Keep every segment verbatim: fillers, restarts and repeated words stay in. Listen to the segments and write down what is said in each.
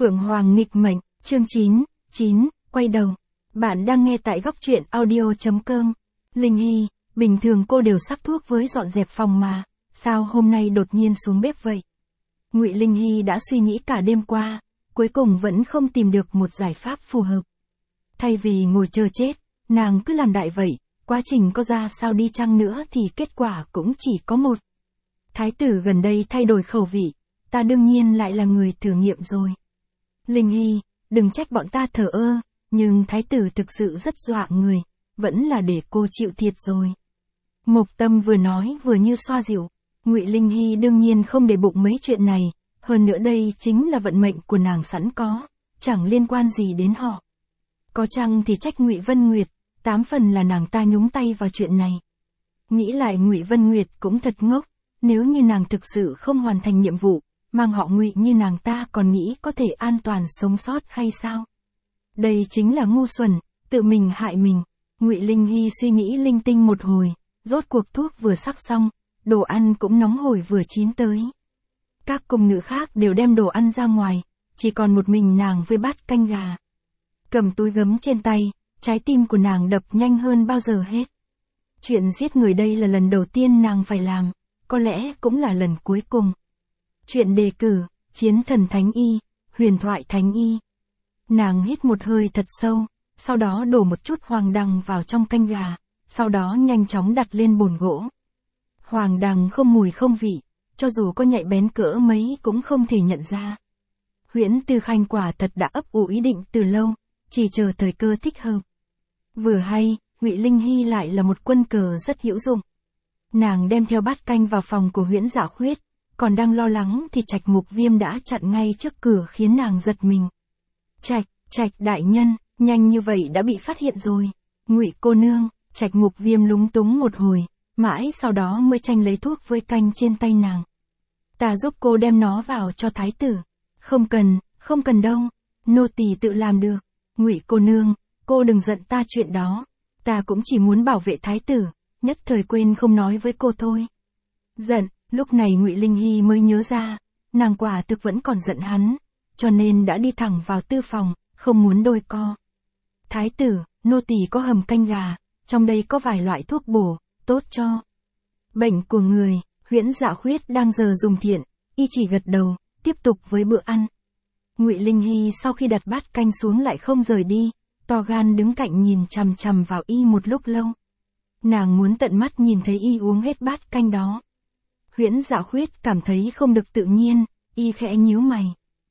Phượng Hoàng nghịch mệnh, chương chín, chín, quay đầu. Bạn đang nghe tại góc truyện audio chấm com. Linh Hy, bình thường cô đều sắc thuốc với dọn dẹp phòng mà, sao hôm nay đột nhiên xuống bếp vậy? Ngụy Linh Hy đã suy nghĩ cả đêm qua, cuối cùng vẫn không tìm được một giải pháp phù hợp. Thay vì ngồi chờ chết, nàng cứ làm đại vậy, quá trình có ra sao đi chăng nữa thì kết quả cũng chỉ có một. Thái tử gần đây thay đổi khẩu vị, ta đương nhiên lại là người thử nghiệm rồi. Linh Hy, đừng trách bọn ta thờ ơ, nhưng thái tử thực sự rất dọa người, vẫn là để cô chịu thiệt rồi. Mộc Tâm vừa nói vừa như xoa dịu, Ngụy Linh Hy đương nhiên không để bụng mấy chuyện này, hơn nữa đây chính là vận mệnh của nàng sẵn có, chẳng liên quan gì đến họ. Có chăng thì trách Ngụy Vân Nguyệt, tám phần là nàng ta nhúng tay vào chuyện này. Nghĩ lại Ngụy Vân Nguyệt cũng thật ngốc, nếu như nàng thực sự không hoàn thành nhiệm vụ, mang họ Ngụy như nàng ta còn nghĩ có thể an toàn sống sót hay sao? Đây chính là ngu xuẩn, tự mình hại mình. Ngụy Linh Hy suy nghĩ linh tinh một hồi, rốt cuộc thuốc vừa sắc xong, đồ ăn cũng nóng hổi vừa chín tới. Các cung nữ khác đều đem đồ ăn ra ngoài, chỉ còn một mình nàng với bát canh gà. Cầm túi gấm trên tay, trái tim của nàng đập nhanh hơn bao giờ hết. Chuyện giết người đây là lần đầu tiên nàng phải làm, có lẽ cũng là lần cuối cùng. Chuyện đề cử, chiến thần thánh y, huyền thoại thánh y. Nàng hít một hơi thật sâu, sau đó đổ một chút hoàng đằng vào trong canh gà, sau đó nhanh chóng đặt lên bồn gỗ. Hoàng đằng không mùi không vị, cho dù có nhạy bén cỡ mấy cũng không thể nhận ra. Huyễn Tư Khanh quả thật đã ấp ủ ý định từ lâu, chỉ chờ thời cơ thích hợp. Vừa hay, Ngụy Linh Hy lại là một quân cờ rất hữu dụng. Nàng đem theo bát canh vào phòng của Huyễn Dạ Khuyết, còn đang lo lắng thì Trạch Mục Viêm đã chặn ngay trước cửa khiến nàng giật mình. Trạch, Trạch đại nhân, nhanh như vậy đã bị phát hiện rồi. Ngụy cô nương, Trạch Mục Viêm lúng túng một hồi, mãi sau đó mới tranh lấy thuốc với canh trên tay nàng. Ta giúp cô đem nó vào cho thái tử. Không cần, không cần đâu, nô tỳ tự làm được. Ngụy cô nương, cô đừng giận ta chuyện đó, ta cũng chỉ muốn bảo vệ thái tử, nhất thời quên không nói với cô thôi. Giận, lúc này Ngụy Linh Hy mới nhớ ra, nàng quả thực vẫn còn giận hắn, cho nên đã đi thẳng vào tư phòng, không muốn đôi co. Thái tử, nô tỳ có hầm canh gà, trong đây có vài loại thuốc bổ, tốt cho bệnh của người. Huyễn Dạ Khuyết đang giờ dùng thiện, y chỉ gật đầu, tiếp tục với bữa ăn. Ngụy Linh Hy sau khi đặt bát canh xuống lại không rời đi, to gan đứng cạnh nhìn chằm chằm vào y một lúc lâu. Nàng muốn tận mắt nhìn thấy y uống hết bát canh đó. Huyễn Dạ Khuyết cảm thấy không được tự nhiên, y khẽ nhíu mày.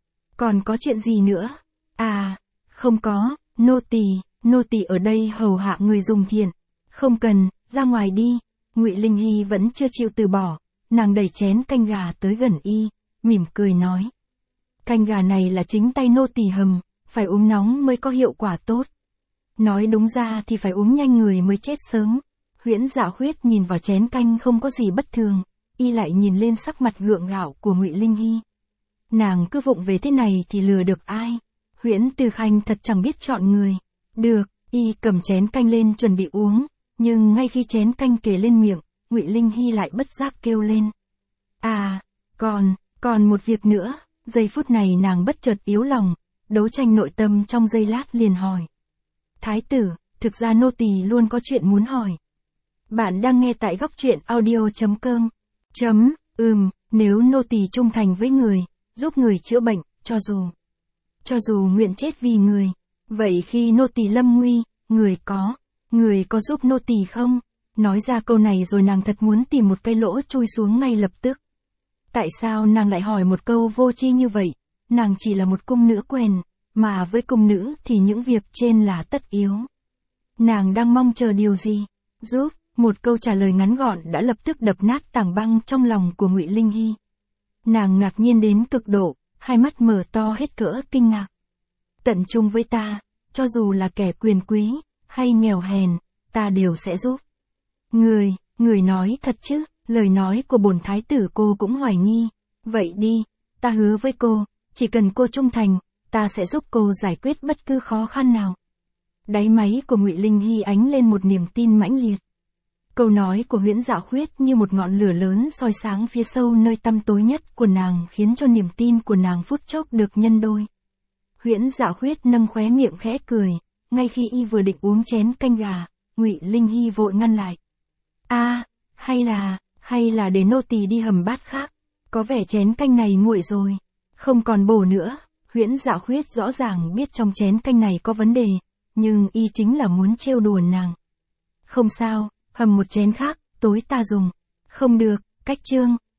Còn có chuyện gì nữa? À, không có, nô tỳ, nô tỳ ở đây hầu hạ người dùng thiện. Không cần, ra ngoài đi. Ngụy Linh Hy vẫn chưa chịu từ bỏ, nàng đẩy chén canh gà tới gần y, mỉm cười nói. Canh gà này là chính tay nô tỳ hầm, phải uống nóng mới có hiệu quả tốt. Nói đúng ra thì phải uống nhanh người mới chết sớm. Huyễn Dạ Khuyết nhìn vào chén canh không có gì bất thường, y lại nhìn lên sắc mặt gượng gạo của Ngụy Linh Hy. Nàng cứ vụng về thế này thì lừa được ai? Huyễn Tư Khanh thật chẳng biết chọn người. Được, y cầm chén canh lên chuẩn bị uống, nhưng ngay khi chén canh kề lên miệng, Ngụy Linh Hy lại bất giác kêu lên. À, còn, còn một việc nữa. Giây phút này nàng bất chợt yếu lòng, đấu tranh nội tâm trong giây lát liền hỏi. Thái tử, thực ra nô tỳ luôn có chuyện muốn hỏi. Bạn đang nghe tại góc truyện audio chấm com. Chấm, ừm, nếu nô tỳ trung thành với người, giúp người chữa bệnh, cho dù, cho dù nguyện chết vì người, vậy khi nô tỳ lâm nguy, người có, người có giúp nô tỳ không? Nói ra câu này rồi nàng thật muốn tìm một cái lỗ chui xuống ngay lập tức. Tại sao nàng lại hỏi một câu vô tri như vậy? Nàng chỉ là một cung nữ quèn, mà với cung nữ thì những việc trên là tất yếu. Nàng đang mong chờ điều gì? Giúp, một câu trả lời ngắn gọn đã lập tức đập nát tảng băng trong lòng của Ngụy Linh Hy. Nàng ngạc nhiên đến cực độ, hai mắt mở to hết cỡ kinh ngạc. Tận chung với ta, cho dù là kẻ quyền quý, hay nghèo hèn, ta đều sẽ giúp. Người, người nói thật chứ? Lời nói của bổn thái tử cô cũng hoài nghi. Vậy đi, ta hứa với cô, chỉ cần cô trung thành, ta sẽ giúp cô giải quyết bất cứ khó khăn nào. Đáy máy của Ngụy Linh Hy ánh lên một niềm tin mãnh liệt. Câu nói của Huyễn Dạ Khuyết như một ngọn lửa lớn soi sáng phía sâu nơi tăm tối nhất của nàng khiến cho niềm tin của nàng phút chốc được nhân đôi. Huyễn Dạ Khuyết nâng khóe miệng khẽ cười, ngay khi y vừa định uống chén canh gà, Ngụy Linh Hy vội ngăn lại. A, hay là, hay là để nô tỳ đi hầm bát khác, có vẻ chén canh này nguội rồi, không còn bổ nữa. Huyễn Dạ Khuyết rõ ràng biết trong chén canh này có vấn đề, nhưng y chính là muốn trêu đùa nàng. Không sao, hầm một chén khác, tối ta dùng. Không được, cách chương.